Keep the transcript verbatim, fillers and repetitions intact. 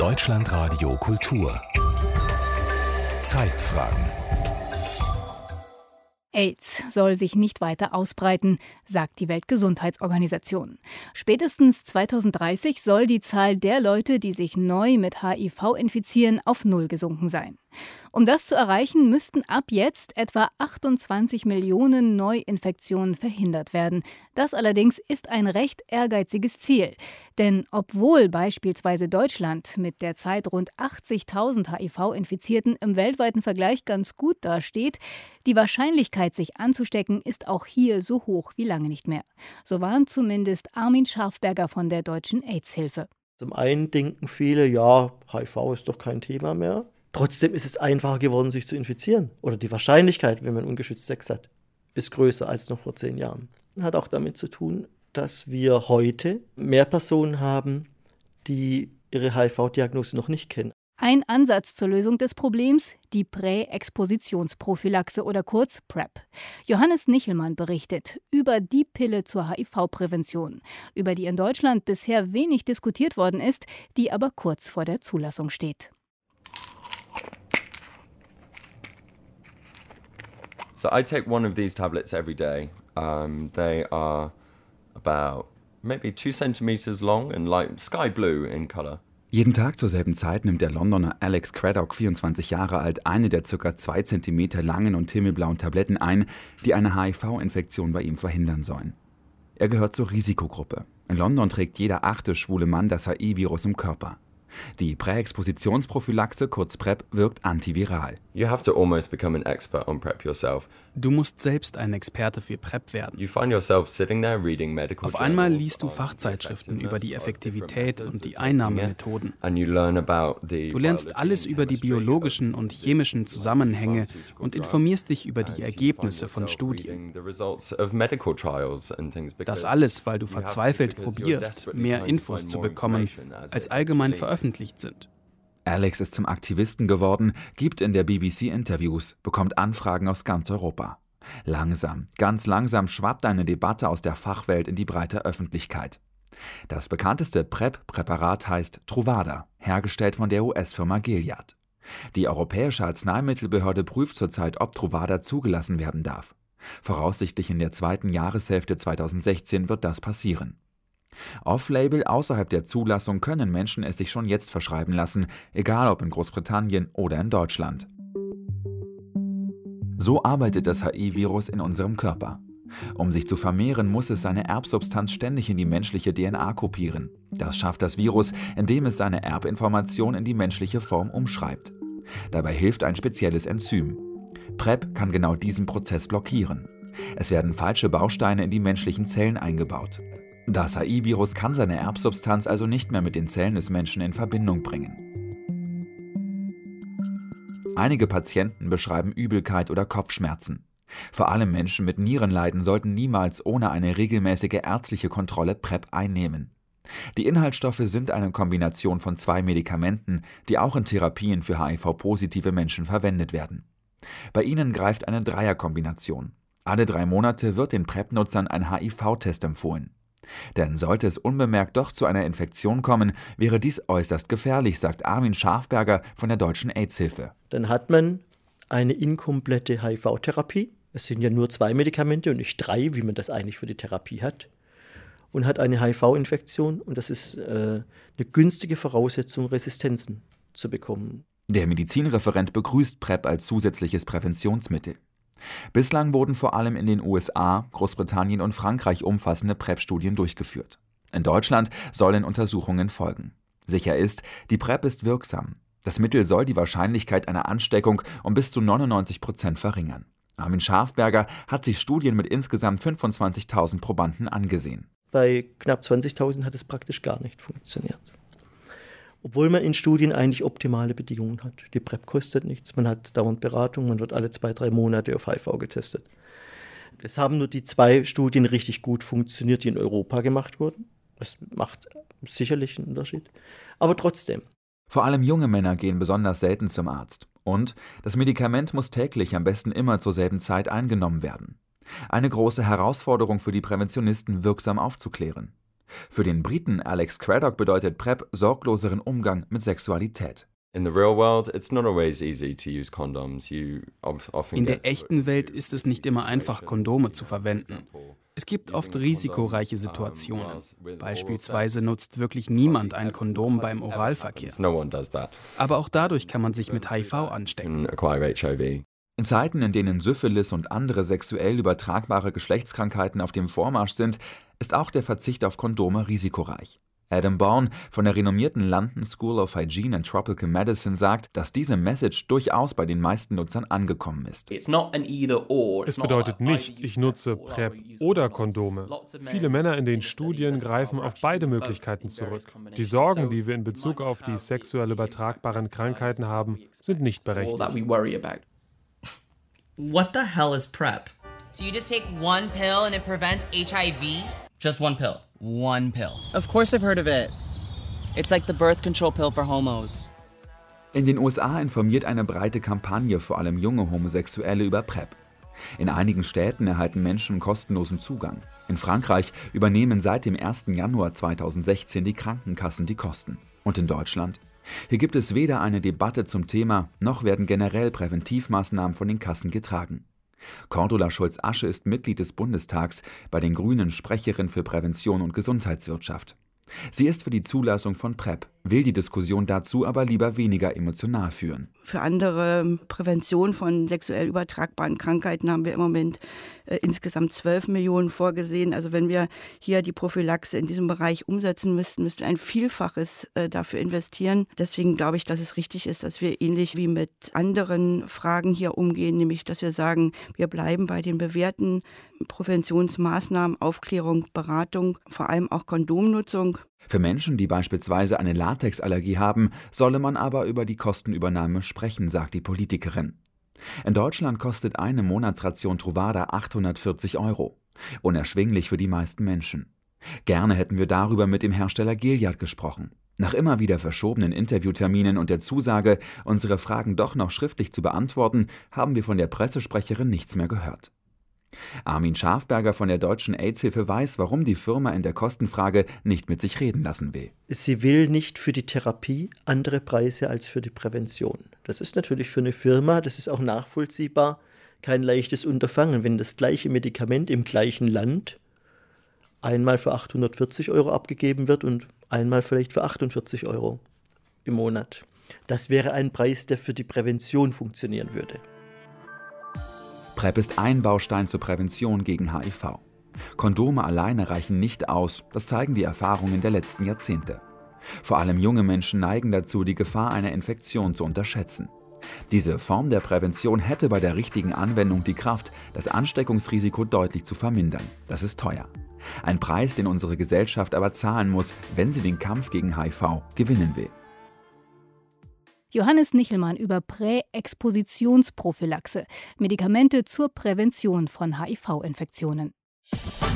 Deutschlandradio Kultur Zeitfragen. AIDS soll sich nicht weiter ausbreiten, sagt die Weltgesundheitsorganisation. Spätestens zweitausenddreißig soll die Zahl der Leute, die sich neu mit H I V infizieren, auf Null gesunken sein. Um das zu erreichen, müssten ab jetzt etwa achtundzwanzig Millionen Neuinfektionen verhindert werden. Das allerdings ist ein recht ehrgeiziges Ziel. Denn obwohl beispielsweise Deutschland mit derzeit rund achtzigtausend H I V-Infizierten im weltweiten Vergleich ganz gut dasteht, die Wahrscheinlichkeit, sich anzustecken, ist auch hier so hoch wie lange nicht mehr. So warnt zumindest Armin Scharfberger von der Deutschen AIDS-Hilfe. Zum einen denken viele, ja, H I V ist doch kein Thema mehr. Trotzdem ist es einfacher geworden, sich zu infizieren. Oder die Wahrscheinlichkeit, wenn man ungeschützt Sex hat, ist größer als noch vor zehn Jahren. Hat auch damit zu tun, dass wir heute mehr Personen haben, die ihre H I V-Diagnose noch nicht kennen. Ein Ansatz zur Lösung des Problems, die Präexpositionsprophylaxe oder kurz PrEP. Johannes Nichelmann berichtet über die Pille zur H I V-Prävention, über die in Deutschland bisher wenig diskutiert worden ist, die aber kurz vor der Zulassung steht. So I take one of these tablets every day. Um, they are about maybe two centimeters long and like sky blue in color. Jeden Tag zur selben Zeit nimmt der Londoner Alex Craddock, vierundzwanzig Jahre alt, eine der ca. zwei Zentimeter langen und himmelblauen Tabletten ein, die eine H I V-Infektion bei ihm verhindern sollen. Er gehört zur Risikogruppe. In London trägt jeder achte schwule Mann das H I-Virus im Körper. Die Präexpositionsprophylaxe, kurz PrEP, wirkt antiviral. You have to almost become an expert on PrEP yourself. Du musst selbst ein Experte für PrEP werden. You find yourself sitting there reading medical Auf einmal liest du Fachzeitschriften über die Effektivität und die Einnahmemethoden. And you learn about the Du lernst alles über die biologischen und chemischen Zusammenhänge und informierst dich über die Ergebnisse von Studien. Das alles, weil du verzweifelt probierst, mehr Infos zu bekommen, als allgemein veröffentlicht sind. Alex ist zum Aktivisten geworden, gibt in der B B C Interviews, bekommt Anfragen aus ganz Europa. Langsam, ganz langsam schwappt eine Debatte aus der Fachwelt in die breite Öffentlichkeit. Das bekannteste PrEP-Präparat heißt Truvada, hergestellt von der U S-Firma Gilead. Die Europäische Arzneimittelbehörde prüft zurzeit, ob Truvada zugelassen werden darf. Voraussichtlich in der zweiten Jahreshälfte zweitausendsechzehn wird das passieren. Off-Label außerhalb der Zulassung können Menschen es sich schon jetzt verschreiben lassen, egal ob in Großbritannien oder in Deutschland. So arbeitet das H I-Virus in unserem Körper. Um sich zu vermehren, muss es seine Erbsubstanz ständig in die menschliche D N A kopieren. Das schafft das Virus, indem es seine Erbinformation in die menschliche Form umschreibt. Dabei hilft ein spezielles Enzym. PrEP kann genau diesen Prozess blockieren. Es werden falsche Bausteine in die menschlichen Zellen eingebaut. Das H I-Virus kann seine Erbsubstanz also nicht mehr mit den Zellen des Menschen in Verbindung bringen. Einige Patienten beschreiben Übelkeit oder Kopfschmerzen. Vor allem Menschen mit Nierenleiden sollten niemals ohne eine regelmäßige ärztliche Kontrolle PrEP einnehmen. Die Inhaltsstoffe sind eine Kombination von zwei Medikamenten, die auch in Therapien für H I V-positive Menschen verwendet werden. Bei ihnen greift eine Dreierkombination. Alle drei Monate wird den PrEP-Nutzern ein H I V-Test empfohlen. Denn sollte es unbemerkt doch zu einer Infektion kommen, wäre dies äußerst gefährlich, sagt Armin Scharfberger von der Deutschen AIDS-Hilfe. Dann hat man eine inkomplette H I V-Therapie. Es sind ja nur zwei Medikamente und nicht drei, wie man das eigentlich für die Therapie hat. Und hat eine H I V-Infektion und das ist äh, eine günstige Voraussetzung, Resistenzen zu bekommen. Der Medizinreferent begrüßt PrEP als zusätzliches Präventionsmittel. Bislang wurden vor allem in den U S A, Großbritannien und Frankreich umfassende PrEP-Studien durchgeführt. In Deutschland sollen Untersuchungen folgen. Sicher ist, die PrEP ist wirksam. Das Mittel soll die Wahrscheinlichkeit einer Ansteckung um bis zu neunundneunzig Prozent verringern. Armin Scharfberger hat sich Studien mit insgesamt fünfundzwanzigtausend Probanden angesehen. Bei knapp zwanzigtausend hat es praktisch gar nicht funktioniert. Obwohl man in Studien eigentlich optimale Bedingungen hat. Die PrEP kostet nichts, man hat dauernd Beratung, man wird alle zwei, drei Monate auf H I V getestet. Es haben nur die zwei Studien richtig gut funktioniert, die in Europa gemacht wurden. Das macht sicherlich einen Unterschied. Aber trotzdem. Vor allem junge Männer gehen besonders selten zum Arzt. Und das Medikament muss täglich, am besten immer zur selben Zeit eingenommen werden. Eine große Herausforderung für die Präventionisten, wirksam aufzuklären. Für den Briten Alex Craddock bedeutet PrEP sorgloseren Umgang mit Sexualität. In the real world, it's not always easy to use condoms. You often In der echten Welt ist es nicht immer einfach, Kondome zu verwenden. Es gibt oft risikoreiche Situationen. Beispielsweise nutzt wirklich niemand ein Kondom beim Oralverkehr. Aber auch dadurch kann man sich mit H I V anstecken. In Zeiten, in denen Syphilis und andere sexuell übertragbare Geschlechtskrankheiten auf dem Vormarsch sind, ist auch der Verzicht auf Kondome risikoreich. Adam Bourne von der renommierten London School of Hygiene and Tropical Medicine sagt, dass diese Message durchaus bei den meisten Nutzern angekommen ist. Es bedeutet nicht, ich nutze PrEP oder Kondome. Viele Männer in den Studien greifen auf beide Möglichkeiten zurück. Die Sorgen, die wir in Bezug auf die sexuell übertragbaren Krankheiten haben, sind nicht berechtigt. What the hell is PrEP? So you just take one pill and it prevents H I V? Just one pill. One pill. Of course I've heard of it. It's like the birth control pill for homos. In den U S A informiert eine breite Kampagne vor allem junge Homosexuelle über PrEP. In einigen Städten erhalten Menschen kostenlosen Zugang. In Frankreich übernehmen seit dem ersten Januar zweitausendsechzehn die Krankenkassen die Kosten. Und in Deutschland? Hier gibt es weder eine Debatte zum Thema, noch werden generell Präventivmaßnahmen von den Kassen getragen. Cordula Schulz-Asche ist Mitglied des Bundestags, bei den Grünen Sprecherin für Prävention und Gesundheitswirtschaft. Sie ist für die Zulassung von PrEP, will die Diskussion dazu aber lieber weniger emotional führen. Für andere Prävention von sexuell übertragbaren Krankheiten haben wir im Moment äh, insgesamt zwölf Millionen vorgesehen. Also wenn wir hier die Prophylaxe in diesem Bereich umsetzen müssten, müssten wir ein Vielfaches äh, dafür investieren. Deswegen glaube ich, dass es richtig ist, dass wir ähnlich wie mit anderen Fragen hier umgehen, nämlich dass wir sagen, wir bleiben bei den bewährten Präventionsmaßnahmen, Aufklärung, Beratung, vor allem auch Kondomnutzung. Für Menschen, die beispielsweise eine Latexallergie haben, solle man aber über die Kostenübernahme sprechen, sagt die Politikerin. In Deutschland kostet eine Monatsration Truvada achthundertvierzig Euro. Unerschwinglich für die meisten Menschen. Gerne hätten wir darüber mit dem Hersteller Gilead gesprochen. Nach immer wieder verschobenen Interviewterminen und der Zusage, unsere Fragen doch noch schriftlich zu beantworten, haben wir von der Pressesprecherin nichts mehr gehört. Armin Schafberger von der Deutschen AIDS-Hilfe weiß, warum die Firma in der Kostenfrage nicht mit sich reden lassen will. Sie will nicht für die Therapie andere Preise als für die Prävention. Das ist natürlich für eine Firma, das ist auch nachvollziehbar, kein leichtes Unterfangen, wenn das gleiche Medikament im gleichen Land einmal für achthundertvierzig Euro abgegeben wird und einmal vielleicht für achtundvierzig Euro im Monat. Das wäre ein Preis, der für die Prävention funktionieren würde. PrEP ist ein Baustein zur Prävention gegen H I V. Kondome alleine reichen nicht aus, das zeigen die Erfahrungen der letzten Jahrzehnte. Vor allem junge Menschen neigen dazu, die Gefahr einer Infektion zu unterschätzen. Diese Form der Prävention hätte bei der richtigen Anwendung die Kraft, das Ansteckungsrisiko deutlich zu vermindern. Das ist teuer. Ein Preis, den unsere Gesellschaft aber zahlen muss, wenn sie den Kampf gegen H I V gewinnen will. Johannes Nichelmann über Präexpositionsprophylaxe, Medikamente zur Prävention von H I V-Infektionen.